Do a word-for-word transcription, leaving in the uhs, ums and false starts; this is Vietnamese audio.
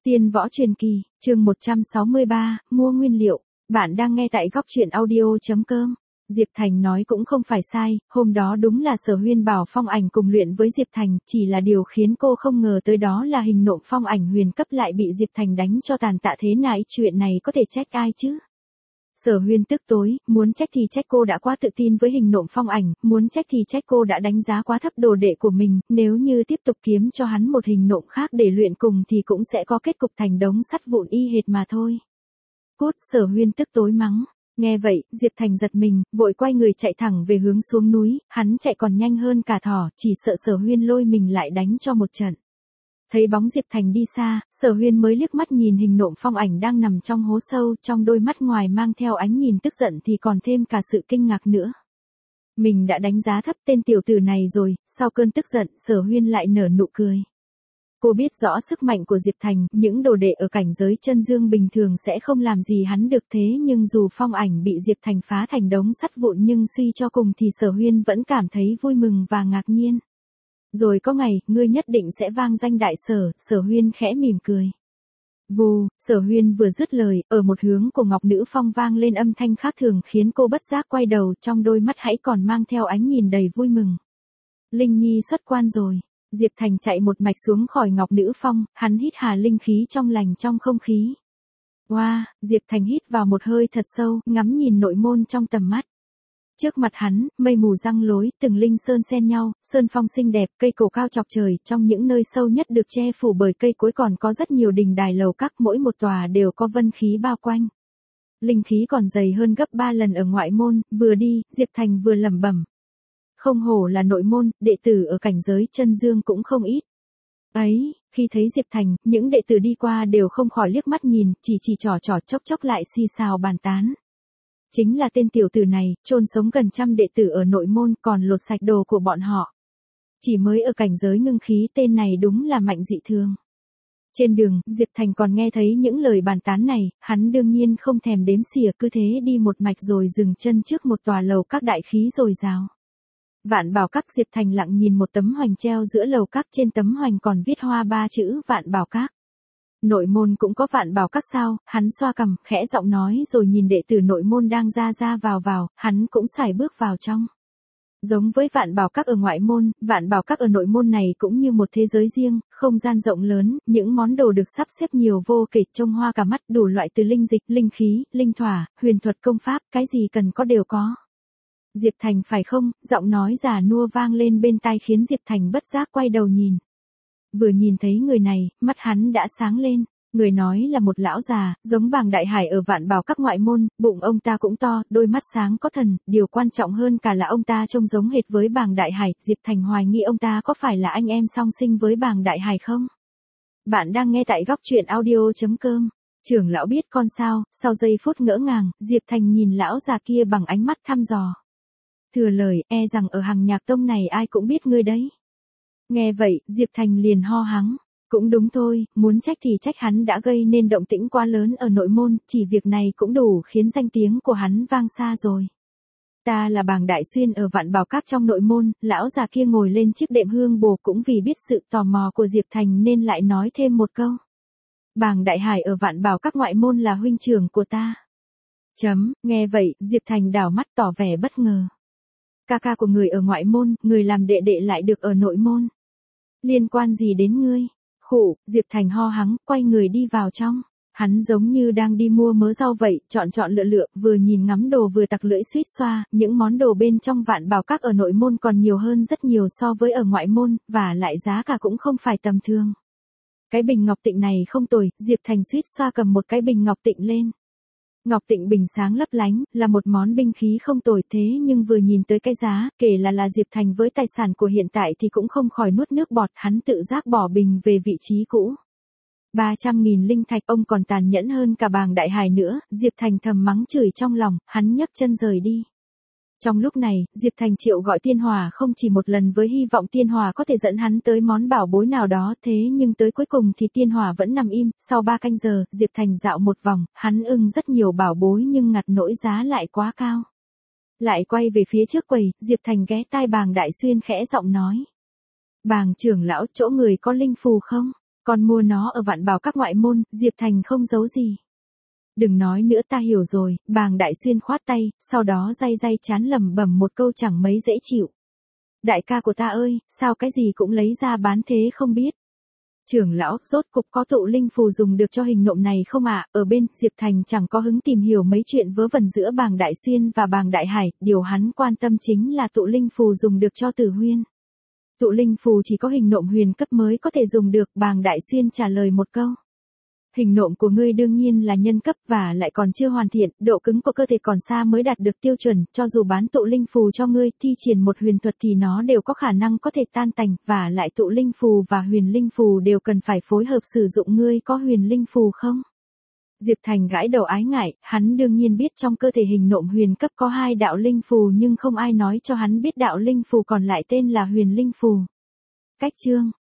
Tiên võ truyền kỳ, chương một trăm sáu mươi ba, mua nguyên liệu. Bạn đang nghe tại góc truyện audio chấm com. Diệp Thành nói cũng không phải sai, hôm đó đúng là Sở Huyên bảo phong ảnh cùng luyện với Diệp Thành, chỉ là điều khiến cô không ngờ tới đó là hình nộm phong ảnh huyền cấp lại bị Diệp Thành đánh cho tàn tạ thế này, chuyện này có thể trách ai chứ? Sở Huyên tức tối, muốn trách thì trách cô đã quá tự tin với hình nộm phong ảnh, muốn trách thì trách cô đã đánh giá quá thấp đồ đệ của mình, nếu như tiếp tục kiếm cho hắn một hình nộm khác để luyện cùng thì cũng sẽ có kết cục thành đống sắt vụn y hệt mà thôi. Cút, Sở Huyên tức tối mắng. Nghe vậy, Diệp Thành giật mình, vội quay người chạy thẳng về hướng xuống núi, hắn chạy còn nhanh hơn cả thỏ, chỉ sợ Sở Huyên lôi mình lại đánh cho một trận. Thấy bóng Diệp Thành đi xa, Sở Huyên mới liếc mắt nhìn hình nộm phong ảnh đang nằm trong hố sâu, trong đôi mắt ngoài mang theo ánh nhìn tức giận thì còn thêm cả sự kinh ngạc nữa. Mình đã đánh giá thấp tên tiểu tử này rồi, sau cơn tức giận, Sở Huyên lại nở nụ cười. Cô biết rõ sức mạnh của Diệp Thành, những đồ đệ ở cảnh giới chân dương bình thường sẽ không làm gì hắn được, thế nhưng dù phong ảnh bị Diệp Thành phá thành đống sắt vụn nhưng suy cho cùng thì Sở Huyên vẫn cảm thấy vui mừng và ngạc nhiên. Rồi có ngày, ngươi nhất định sẽ vang danh đại sở, Sở Huyên khẽ mỉm cười. Vù, Sở Huyên vừa dứt lời, ở một hướng của Ngọc Nữ Phong vang lên âm thanh khác thường khiến cô bất giác quay đầu, trong đôi mắt hãy còn mang theo ánh nhìn đầy vui mừng. Linh Nhi xuất quan rồi. Diệp Thành chạy một mạch xuống khỏi Ngọc Nữ Phong, hắn hít hà linh khí trong lành trong không khí. Wow, Diệp Thành hít vào một hơi thật sâu, ngắm nhìn nội môn trong tầm mắt. Trước mặt hắn, mây mù răng lối, từng linh sơn xen nhau, sơn phong xinh đẹp, cây cổ cao chọc trời, trong những nơi sâu nhất được che phủ bởi cây cối còn có rất nhiều đình đài lầu các, mỗi một tòa đều có vân khí bao quanh. Linh khí còn dày hơn gấp ba lần ở ngoại môn, vừa đi, Diệp Thành vừa lẩm bẩm. Không hổ là nội môn, đệ tử ở cảnh giới chân dương cũng không ít. Ấy, khi thấy Diệp Thành, những đệ tử đi qua đều không khỏi liếc mắt nhìn, chỉ chỉ trò trò chốc chốc lại xì xào bàn tán. Chính là tên tiểu tử này, chôn sống gần trăm đệ tử ở nội môn còn lột sạch đồ của bọn họ. Chỉ mới ở cảnh giới ngưng khí tên này đúng là mạnh dị thường. Trên đường, Diệp Thành còn nghe thấy những lời bàn tán này, hắn đương nhiên không thèm đếm xỉa, cứ thế đi một mạch rồi dừng chân trước một tòa lầu các đại khí dồi dào. Vạn Bảo Các. Diệp Thành lặng nhìn một tấm hoành treo giữa lầu các, trên tấm hoành còn viết hoa ba chữ Vạn Bảo Các. Nội môn cũng có Vạn Bảo Các sao? Hắn xoa cằm, khẽ giọng nói rồi nhìn đệ tử nội môn đang ra ra vào vào, hắn cũng sải bước vào trong. Giống với Vạn Bảo Các ở ngoại môn, Vạn Bảo Các ở nội môn này cũng như một thế giới riêng, không gian rộng lớn, những món đồ được sắp xếp nhiều vô kể, trông hoa cả mắt, đủ loại từ linh dịch, linh khí, linh thỏa, huyền thuật công pháp, cái gì cần có đều có. Diệp Thành phải không? Giọng nói già nua vang lên bên tai khiến Diệp Thành bất giác quay đầu nhìn. Vừa nhìn thấy người này, mắt hắn đã sáng lên. Người nói là một lão già, giống Bàng Đại Hải ở Vạn Bảo Các ngoại môn, bụng ông ta cũng to, đôi mắt sáng có thần, điều quan trọng hơn cả là ông ta trông giống hệt với Bàng Đại Hải. Diệp Thành hoài nghi ông ta có phải là anh em song sinh với Bàng Đại Hải không? Bạn đang nghe tại góc truyện audio chấm com. Trưởng lão biết con sao? Sau giây phút ngỡ ngàng, Diệp Thành nhìn lão già kia bằng ánh mắt thăm dò. Thừa lời, e rằng ở Hằng Nhạc Tông này ai cũng biết ngươi đấy. Nghe vậy, Diệp Thành liền ho hắng. Cũng đúng thôi, muốn trách thì trách hắn đã gây nên động tĩnh quá lớn ở nội môn, chỉ việc này cũng đủ khiến danh tiếng của hắn vang xa rồi. Ta là Bàng Đại Xuyên ở Vạn Bảo Các trong nội môn, lão già kia ngồi lên chiếc đệm hương bồ cũng vì biết sự tò mò của Diệp Thành nên lại nói thêm một câu. Bàng Đại Hải ở Vạn Bảo Các ngoại môn là huynh trưởng của ta. Chấm, nghe vậy, Diệp Thành đảo mắt tỏ vẻ bất ngờ. Ca ca của người ở ngoại môn, người làm đệ đệ lại được ở nội môn. Liên quan gì đến ngươi? Khụ, Diệp Thành ho hắng, quay người đi vào trong. Hắn giống như đang đi mua mớ rau vậy, chọn chọn lựa lựa, vừa nhìn ngắm đồ vừa tặc lưỡi suýt xoa, những món đồ bên trong Vạn Bảo Các ở nội môn còn nhiều hơn rất nhiều so với ở ngoại môn, và lại giá cả cũng không phải tầm thường. Cái bình ngọc tịnh này không tồi, Diệp Thành suýt xoa cầm một cái bình ngọc tịnh lên. Ngọc tịnh bình sáng lấp lánh, là một món binh khí không tồi, thế nhưng vừa nhìn tới cái giá, kể là là Diệp Thành với tài sản của hiện tại thì cũng không khỏi nuốt nước bọt, hắn tự giác bỏ bình về vị trí cũ. ba trăm nghìn linh thạch, ông còn tàn nhẫn hơn cả Bàng Đại Hải nữa, Diệp Thành thầm mắng chửi trong lòng, hắn nhấc chân rời đi. Trong lúc này, Diệp Thành triệu gọi Tiên Hỏa không chỉ một lần với hy vọng Tiên Hỏa có thể dẫn hắn tới món bảo bối nào đó, thế nhưng tới cuối cùng thì Tiên Hỏa vẫn nằm im. Sau ba canh giờ, Diệp Thành dạo một vòng, hắn ưng rất nhiều bảo bối nhưng ngặt nỗi giá lại quá cao. Lại quay về phía trước quầy, Diệp Thành ghé tai Bàng Đại Xuyên khẽ giọng nói. Bàng trưởng lão, chỗ người có linh phù không? Con mua nó ở Vạn Bảo các ngoại môn, Diệp Thành không giấu gì. Đừng nói nữa, ta hiểu rồi, Bàng Đại Xuyên khoát tay, sau đó day day chán lẩm bẩm một câu chẳng mấy dễ chịu. Đại ca của ta ơi, sao cái gì cũng lấy ra bán thế không biết. Trưởng lão, rốt cục có tụ linh phù dùng được cho hình nộm này không ạ? Ở bên, Diệp Thành chẳng có hứng tìm hiểu mấy chuyện vớ vẩn giữa Bàng Đại Xuyên và Bàng Đại Hải, điều hắn quan tâm chính là tụ linh phù dùng được cho Tử Huyên. Tụ linh phù chỉ có hình nộm huyền cấp mới có thể dùng được, Bàng Đại Xuyên trả lời một câu. Hình nộm của ngươi đương nhiên là nhân cấp và lại còn chưa hoàn thiện, độ cứng của cơ thể còn xa mới đạt được tiêu chuẩn, cho dù bán tụ linh phù cho ngươi, thi triển một huyền thuật thì nó đều có khả năng có thể tan tành, và lại tụ linh phù và huyền linh phù đều cần phải phối hợp sử dụng, ngươi có huyền linh phù không? Diệp Thành gãi đầu ái ngại, hắn đương nhiên biết trong cơ thể hình nộm huyền cấp có hai đạo linh phù nhưng không ai nói cho hắn biết đạo linh phù còn lại tên là huyền linh phù. Cách chương